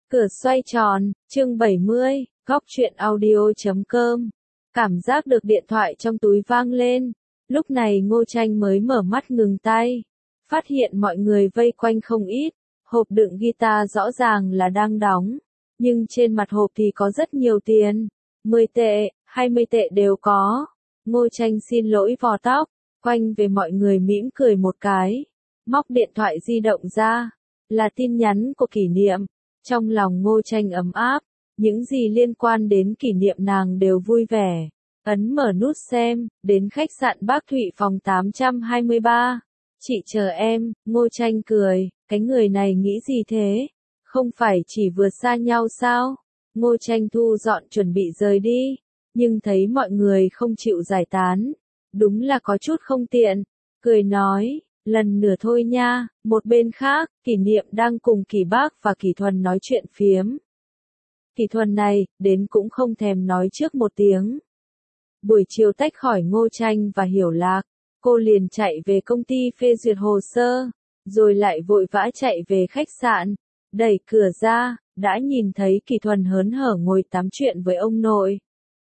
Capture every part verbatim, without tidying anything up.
Cửa xoay tròn, chương bảy mươi, góc truyện audio chấm com. Cảm giác được điện thoại trong túi vang lên. Lúc này Ngô Tranh mới mở mắt ngừng tay. Phát hiện mọi người vây quanh không ít. Hộp đựng guitar rõ ràng là đang đóng. Nhưng trên mặt hộp thì có rất nhiều tiền. mười tệ, hai mươi tệ đều có. Ngô Tranh xin lỗi vò tóc. Quanh về mọi người mỉm cười một cái. Móc điện thoại di động ra. Là tin nhắn của Kỷ Niệm. Trong lòng Ngô Tranh ấm áp, những gì liên quan đến Kỷ Niệm nàng đều vui vẻ. Ấn mở nút xem, đến khách sạn Bác Thụy phòng tám trăm hai mươi ba. Chị chờ em, Ngô Tranh cười, cái người này nghĩ gì thế? Không phải chỉ vừa xa nhau sao? Ngô Tranh thu dọn chuẩn bị rời đi, nhưng thấy mọi người không chịu giải tán. Đúng là có chút không tiện, cười nói. Lần nửa thôi nha. Một bên khác, Kỷ Niệm đang cùng Kỷ Bác và Kỷ Thuần nói chuyện phiếm. Kỷ Thuần này, đến cũng không thèm nói trước một tiếng. Buổi chiều tách khỏi Ngô Tranh và Hiểu Lạc, cô liền chạy về công ty phê duyệt hồ sơ, rồi lại vội vã chạy về khách sạn. Đẩy cửa ra, đã nhìn thấy Kỷ Thuần hớn hở ngồi tám chuyện với ông nội.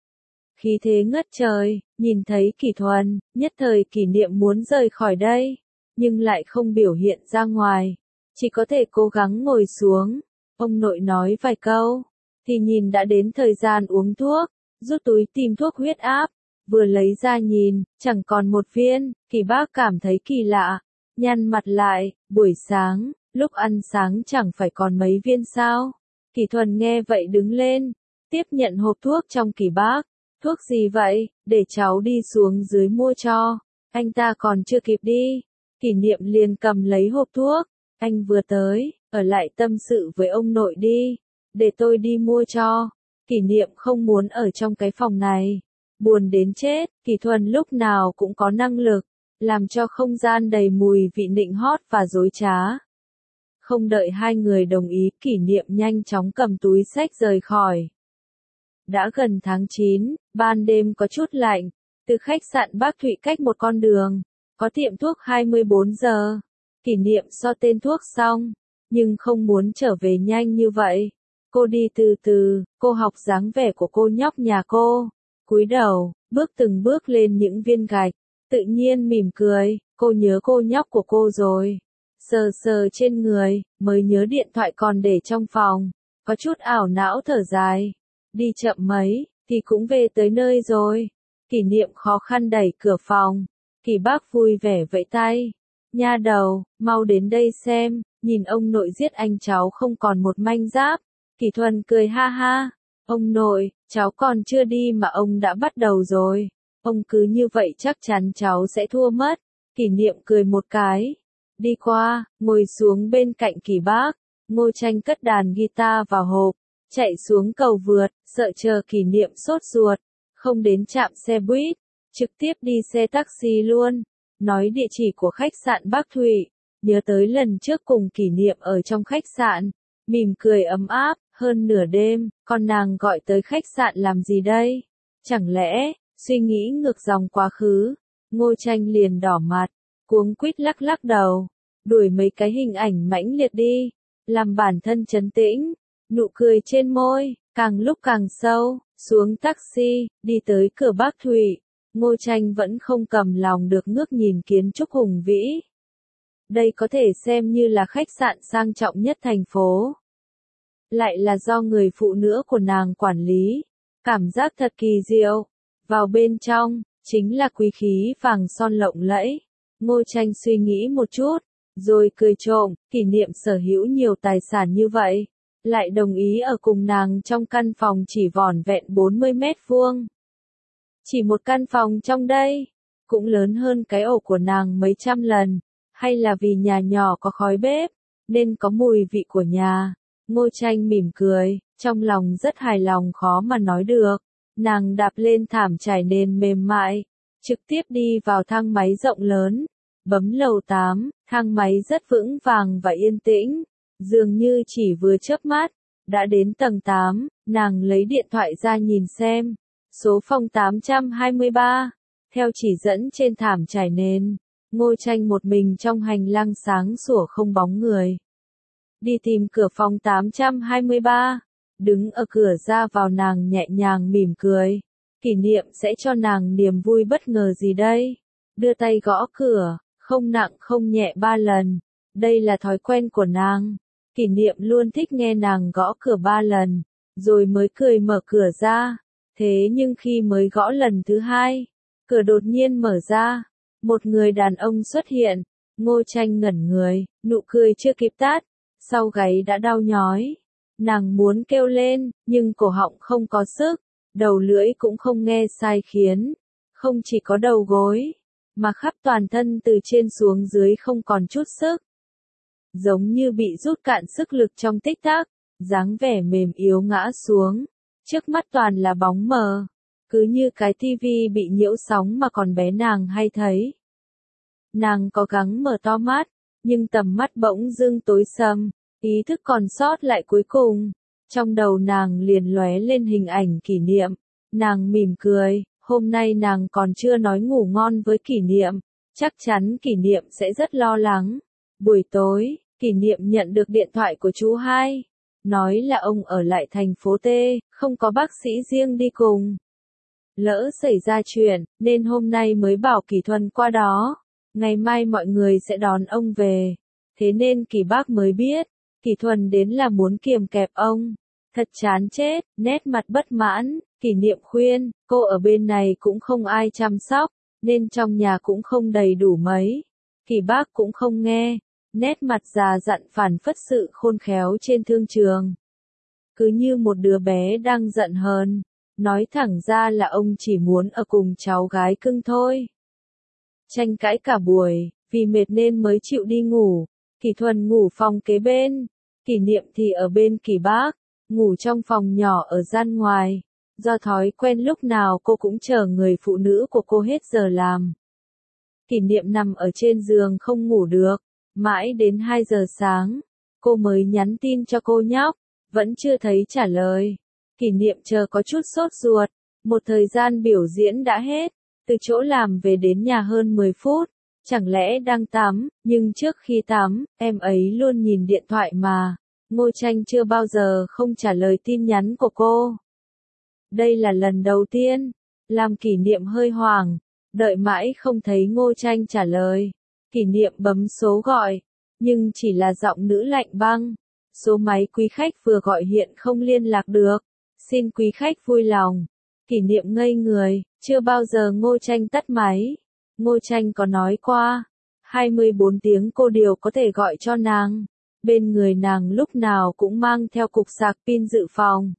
Khí thế ngất trời, nhìn thấy Kỷ Thuần, nhất thời Kỷ Niệm muốn rời khỏi đây. Nhưng lại không biểu hiện ra ngoài, chỉ có thể cố gắng ngồi xuống. Ông nội nói vài câu, thì nhìn đã đến thời gian uống thuốc, rút túi tìm thuốc huyết áp, vừa lấy ra nhìn, chẳng còn một viên. Kỷ Bác cảm thấy kỳ lạ, nhăn mặt lại, buổi sáng, lúc ăn sáng chẳng phải còn mấy viên sao? Kỷ Thuần nghe vậy đứng lên, tiếp nhận hộp thuốc trong Kỷ Bác. Thuốc gì vậy, để cháu đi xuống dưới mua cho, anh ta còn chưa kịp đi. Kỷ Niệm liền cầm lấy hộp thuốc, anh vừa tới, ở lại tâm sự với ông nội đi, để tôi đi mua cho. Kỷ Niệm không muốn ở trong cái phòng này, buồn đến chết. Kỷ Thuần lúc nào cũng có năng lực, làm cho không gian đầy mùi vị nịnh hót và dối trá. Không đợi hai người đồng ý, Kỷ Niệm nhanh chóng cầm túi xách rời khỏi. Đã gần tháng chín, ban đêm có chút lạnh, từ khách sạn Bác Thụy cách một con đường. Có tiệm thuốc hai mươi bốn giờ. Kỷ Niệm so tên thuốc xong, nhưng không muốn trở về nhanh như vậy. Cô đi từ từ, cô học dáng vẻ của cô nhóc nhà cô. Cúi đầu, bước từng bước lên những viên gạch, tự nhiên mỉm cười, cô nhớ cô nhóc của cô rồi. Sờ sờ trên người, mới nhớ điện thoại còn để trong phòng, có chút ảo não thở dài. Đi chậm mấy, thì cũng về tới nơi rồi. Kỷ Niệm khó khăn đẩy cửa phòng. Kỷ Bác vui vẻ vẫy tay. Nha đầu, mau đến đây xem, nhìn ông nội giết anh cháu không còn một manh giáp. Kỷ Thuần cười ha ha. Ông nội, cháu còn chưa đi mà ông đã bắt đầu rồi. Ông cứ như vậy chắc chắn cháu sẽ thua mất. Kỷ Niệm cười một cái. Đi qua, ngồi xuống bên cạnh Kỷ Bác. Ngô Tranh cất đàn guitar vào hộp, chạy xuống cầu vượt, sợ chờ Kỷ Niệm sốt ruột, không đến trạm xe buýt. Trực tiếp đi xe taxi luôn, nói địa chỉ của khách sạn Bác Thụy, nhớ tới lần trước cùng Kỷ Niệm ở trong khách sạn, mỉm cười ấm áp. Hơn nửa đêm, con nàng gọi tới khách sạn làm gì đây? Chẳng lẽ, suy nghĩ ngược dòng quá khứ? Ngô Tranh liền đỏ mặt, cuống quýt lắc lắc đầu, đuổi mấy cái hình ảnh mãnh liệt đi, làm bản thân trấn tĩnh, nụ cười trên môi, càng lúc càng sâu, xuống taxi, đi tới cửa Bác Thụy. Ngô Tranh vẫn không cầm lòng được ngước nhìn kiến trúc hùng vĩ. Đây có thể xem như là khách sạn sang trọng nhất thành phố. Lại là do người phụ nữ của nàng quản lý. Cảm giác thật kỳ diệu. Vào bên trong, chính là quý khí vàng son lộng lẫy. Ngô Tranh suy nghĩ một chút, rồi cười trộm. Kỷ Niệm sở hữu nhiều tài sản như vậy, lại đồng ý ở cùng nàng trong căn phòng chỉ vỏn vẹn bốn mươi mét vuông. Chỉ một căn phòng trong đây, cũng lớn hơn cái ổ của nàng mấy trăm lần, hay là vì nhà nhỏ có khói bếp, nên có mùi vị của nhà. Ngô Tranh mỉm cười, trong lòng rất hài lòng khó mà nói được. Nàng đạp lên thảm trải nền mềm mại, trực tiếp đi vào thang máy rộng lớn, bấm lầu tám, thang máy rất vững vàng và yên tĩnh, dường như chỉ vừa chớp mắt, đã đến tầng tám, nàng lấy điện thoại ra nhìn xem. Số phòng tám trăm hai mươi ba, theo chỉ dẫn trên thảm trải nền, Ngô Tranh một mình trong hành lang sáng sủa không bóng người. đi tìm cửa phòng tám trăm hai mươi ba. Đứng ở cửa ra vào nàng nhẹ nhàng mỉm cười. Kỷ niệm sẽ cho nàng niềm vui bất ngờ gì đây? Đưa tay gõ cửa, không nặng không nhẹ ba lần. Đây là thói quen của nàng. Kỷ niệm luôn thích nghe nàng gõ cửa ba lần, rồi mới cười mở cửa ra. Thế nhưng khi mới gõ lần thứ hai, cửa đột nhiên mở ra. Một người đàn ông xuất hiện. Ngô Tranh ngẩn người, nụ cười chưa kịp tắt, sau gáy đã đau nhói. Nàng muốn kêu lên, nhưng cổ họng không có sức, đầu lưỡi cũng không nghe sai khiến. Không chỉ có đầu gối, mà khắp toàn thân từ trên xuống dưới không còn chút sức. Giống như bị rút cạn sức lực trong tích tắc, dáng vẻ mềm yếu ngã xuống. Trước mắt toàn là bóng mờ, cứ như cái tivi bị nhiễu sóng mà còn bé nàng hay thấy. Nàng có gắng mở to mắt, nhưng tầm mắt bỗng dưng tối sầm, ý thức còn sót lại cuối cùng. Trong đầu nàng liền lóe lên hình ảnh Kỷ Niệm. Nàng mỉm cười, hôm nay nàng còn chưa nói ngủ ngon với Kỷ Niệm, chắc chắn Kỷ Niệm sẽ rất lo lắng. Buổi tối, Kỷ Niệm nhận được điện thoại của chú hai, nói là ông ở lại thành phố T, không có bác sĩ riêng đi cùng. Lỡ xảy ra chuyện, nên hôm nay mới bảo Kỷ Thuần qua đó. Ngày mai mọi người sẽ đón ông về. Thế nên Kỷ bác mới biết, Kỷ Thuần đến là muốn kiềm kẹp ông. Thật chán chết, nét mặt bất mãn, Kỷ Niệm khuyên, cô ở bên này cũng không ai chăm sóc, nên trong nhà cũng không đầy đủ mấy. Kỷ bác cũng không nghe, nét mặt già dặn phản phất sự khôn khéo trên thương trường. Cứ như một đứa bé đang giận hờn, nói thẳng ra là ông chỉ muốn ở cùng cháu gái cưng thôi. Tranh cãi cả buổi, vì mệt nên mới chịu đi ngủ. Kỷ Thuần ngủ phòng kế bên, Kỷ Niệm thì ở bên Kỷ bác, ngủ trong phòng nhỏ ở gian ngoài. Do thói quen lúc nào cô cũng chờ người phụ nữ của cô hết giờ làm. Kỷ Niệm nằm ở trên giường không ngủ được, mãi đến hai giờ sáng, cô mới nhắn tin cho cô nhóc, vẫn chưa thấy trả lời. Kỷ Niệm chờ có chút sốt ruột, một thời gian biểu diễn đã hết. Từ chỗ làm về đến nhà hơn mười phút, chẳng lẽ đang tắm, nhưng trước khi tắm, em ấy luôn nhìn điện thoại mà. Ngô Tranh chưa bao giờ không trả lời tin nhắn của cô. Đây là lần đầu tiên, làm Kỷ Niệm hơi hoảng, đợi mãi không thấy Ngô Tranh trả lời. Kỷ Niệm bấm số gọi, nhưng chỉ là giọng nữ lạnh băng. Số máy quý khách vừa gọi hiện không liên lạc được, xin quý khách vui lòng. Kỷ Niệm ngây người, chưa bao giờ Ngô Tranh tắt máy. Ngô Tranh có nói qua, hai mươi bốn tiếng cô đều có thể gọi cho nàng. Bên người nàng lúc nào cũng mang theo cục sạc pin dự phòng.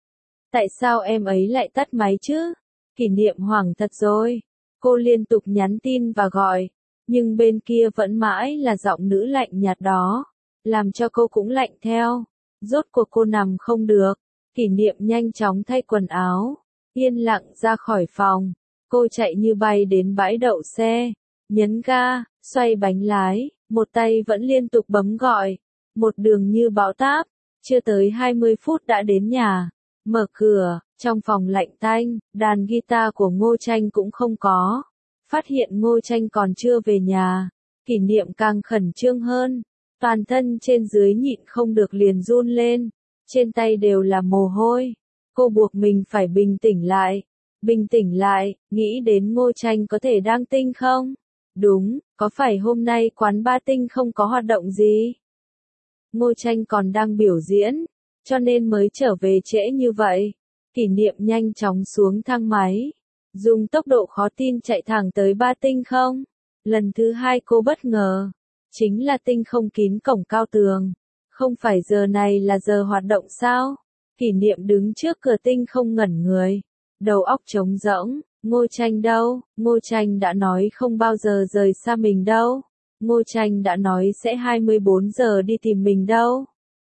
Tại sao em ấy lại tắt máy chứ? Kỷ Niệm hoảng thật rồi. Cô liên tục nhắn tin và gọi, nhưng bên kia vẫn mãi là giọng nữ lạnh nhạt đó, làm cho cô cũng lạnh theo. Rốt cuộc cô nằm không được. Kỷ Niệm nhanh chóng thay quần áo, yên lặng ra khỏi phòng. Cô chạy như bay đến bãi đậu xe, nhấn ga, xoay bánh lái, một tay vẫn liên tục bấm gọi. Một đường như bão táp, chưa tới hai mươi phút đã đến nhà. Mở cửa, trong phòng lạnh tanh, đàn guitar của Ngô Tranh cũng không có. Phát hiện Ngô Tranh còn chưa về nhà, Kỷ Niệm càng khẩn trương hơn. Toàn thân trên dưới nhịn không được liền run lên, trên tay đều là mồ hôi. Cô buộc mình phải bình tĩnh lại. Bình tĩnh lại, nghĩ đến Ngô Tranh có thể đang tinh không? Đúng, có phải hôm nay quán ba tinh không có hoạt động gì? Ngô Tranh còn đang biểu diễn, cho nên mới trở về trễ như vậy. Kỷ Niệm nhanh chóng xuống thang máy, dùng tốc độ khó tin chạy thẳng tới ba tinh không. Lần thứ hai cô bất ngờ, chính là tinh không kín cổng cao tường. Không phải giờ này là giờ hoạt động sao? Kỷ Niệm đứng trước cửa tinh không ngẩn người, đầu óc trống rỗng. Ngô Tranh đâu? Ngô Tranh đã nói không bao giờ rời xa mình đâu. Ngô Tranh đã nói sẽ hai mươi bốn giờ đi tìm mình đâu.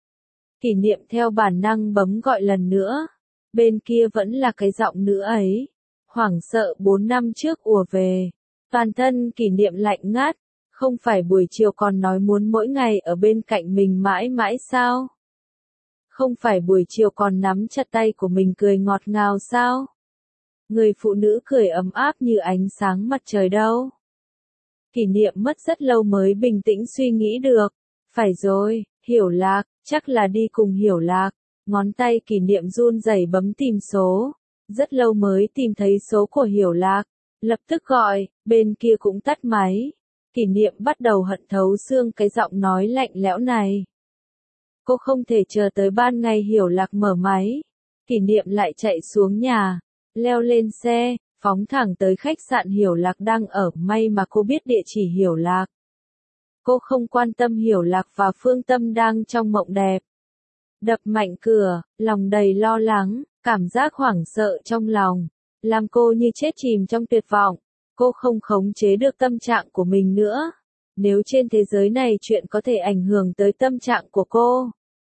Kỷ Niệm theo bản năng bấm gọi lần nữa. Bên kia vẫn là cái giọng nữ ấy. Hoảng sợ bốn năm trước ùa về. Toàn thân Kỷ Niệm lạnh ngắt. Không phải buổi chiều còn nói muốn mỗi ngày ở bên cạnh mình mãi mãi sao? Không phải buổi chiều còn nắm chặt tay của mình cười ngọt ngào sao? Người phụ nữ cười ấm áp như ánh sáng mặt trời đâu. Kỷ Niệm mất rất lâu mới bình tĩnh suy nghĩ được. Phải rồi, hiểu lạc, Chắc là đi cùng Hiểu Lạc. Ngón tay Kỷ Niệm run rẩy bấm tìm số. Rất lâu mới tìm thấy số của Hiểu Lạc. Lập tức gọi, bên kia cũng tắt máy. Kỷ Niệm bắt đầu hận thấu xương cái giọng nói lạnh lẽo này. Cô không thể chờ tới ban ngày Hiểu Lạc mở máy. Kỷ Niệm lại chạy xuống nhà, leo lên xe, phóng thẳng tới khách sạn Hiểu Lạc đang ở. May mà cô biết địa chỉ Hiểu Lạc. Cô không quan tâm Hiểu Lạc và Phương Tâm đang trong mộng đẹp. Đập mạnh cửa, lòng đầy lo lắng, cảm giác hoảng sợ trong lòng, làm cô như chết chìm trong tuyệt vọng. Cô không khống chế được tâm trạng của mình nữa. Nếu trên thế giới này chuyện có thể ảnh hưởng tới tâm trạng của cô,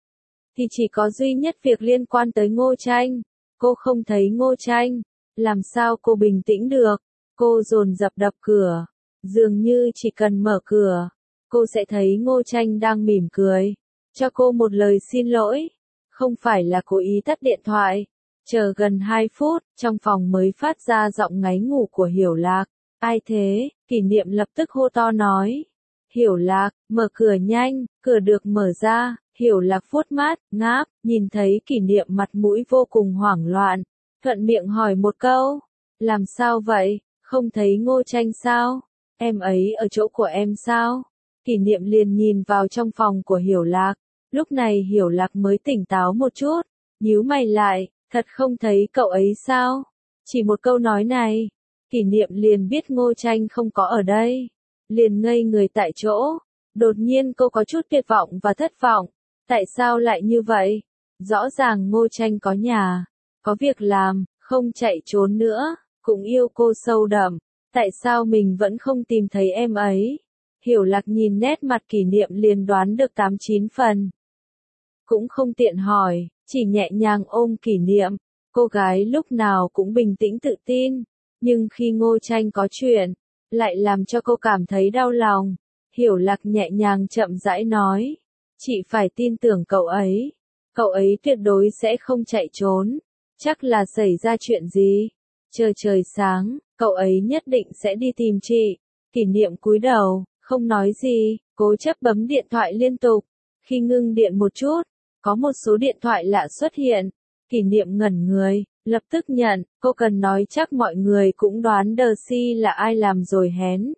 thì chỉ có duy nhất việc liên quan tới Ngô Tranh. Cô không thấy Ngô Tranh, làm sao cô bình tĩnh được? Cô dồn dập đập cửa, dường như chỉ cần mở cửa, cô sẽ thấy Ngô Tranh đang mỉm cười, cho cô một lời xin lỗi. Không phải là cố ý tắt điện thoại. Chờ gần hai phút, trong phòng mới phát ra giọng ngáy ngủ của Hiểu Lạc. Ai thế? Kỷ Niệm lập tức hô to nói. Hiểu Lạc, mở cửa nhanh. Cửa được mở ra, Hiểu Lạc vuốt mắt, ngáp, nhìn thấy Kỷ Niệm mặt mũi vô cùng hoảng loạn. Thuận miệng hỏi một câu. Làm sao vậy? Không thấy Ngô Tranh sao? Em ấy ở chỗ của em sao? Kỷ Niệm liền nhìn vào trong phòng của Hiểu Lạc. Lúc này Hiểu Lạc mới tỉnh táo một chút. Nhíu mày lại, thật không thấy cậu ấy sao? Chỉ một câu nói này, Kỷ Niệm liền biết Ngô Tranh không có ở đây. Liền ngây người tại chỗ. Đột nhiên cô có chút tuyệt vọng và thất vọng. Tại sao lại như vậy? Rõ ràng Ngô Tranh có nhà, có việc làm, không chạy trốn nữa, cũng yêu cô sâu đậm. Tại sao mình vẫn không tìm thấy em ấy? Hiểu Lạc nhìn nét mặt Kỷ Niệm liền đoán được tám chín phần. Cũng không tiện hỏi, chỉ nhẹ nhàng ôm Kỷ Niệm. Cô gái lúc nào cũng bình tĩnh tự tin, nhưng khi Ngô Tranh có chuyện, lại làm cho cô cảm thấy đau lòng. Hiểu Lạc nhẹ nhàng chậm rãi nói, chị phải tin tưởng cậu ấy. Cậu ấy tuyệt đối sẽ không chạy trốn. Chắc là xảy ra chuyện gì. Chờ trời sáng, cậu ấy nhất định sẽ đi tìm chị. Kỷ Niệm cúi đầu, không nói gì, cố chấp bấm điện thoại liên tục. Khi ngưng điện một chút, có một số điện thoại lạ xuất hiện. Kỷ Niệm ngẩn người, lập tức nhận. Cô cần nói chắc mọi người cũng đoán Đờ Si là ai làm rồi hén.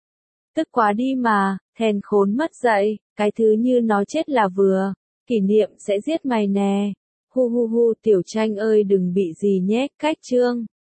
Tức quá đi mà, thèn khốn mất dậy, cái thứ như nó chết là vừa. Kỷ Niệm sẽ giết mày nè. Hu hu hu, Tiểu Tranh ơi đừng bị gì nhé. Cách chương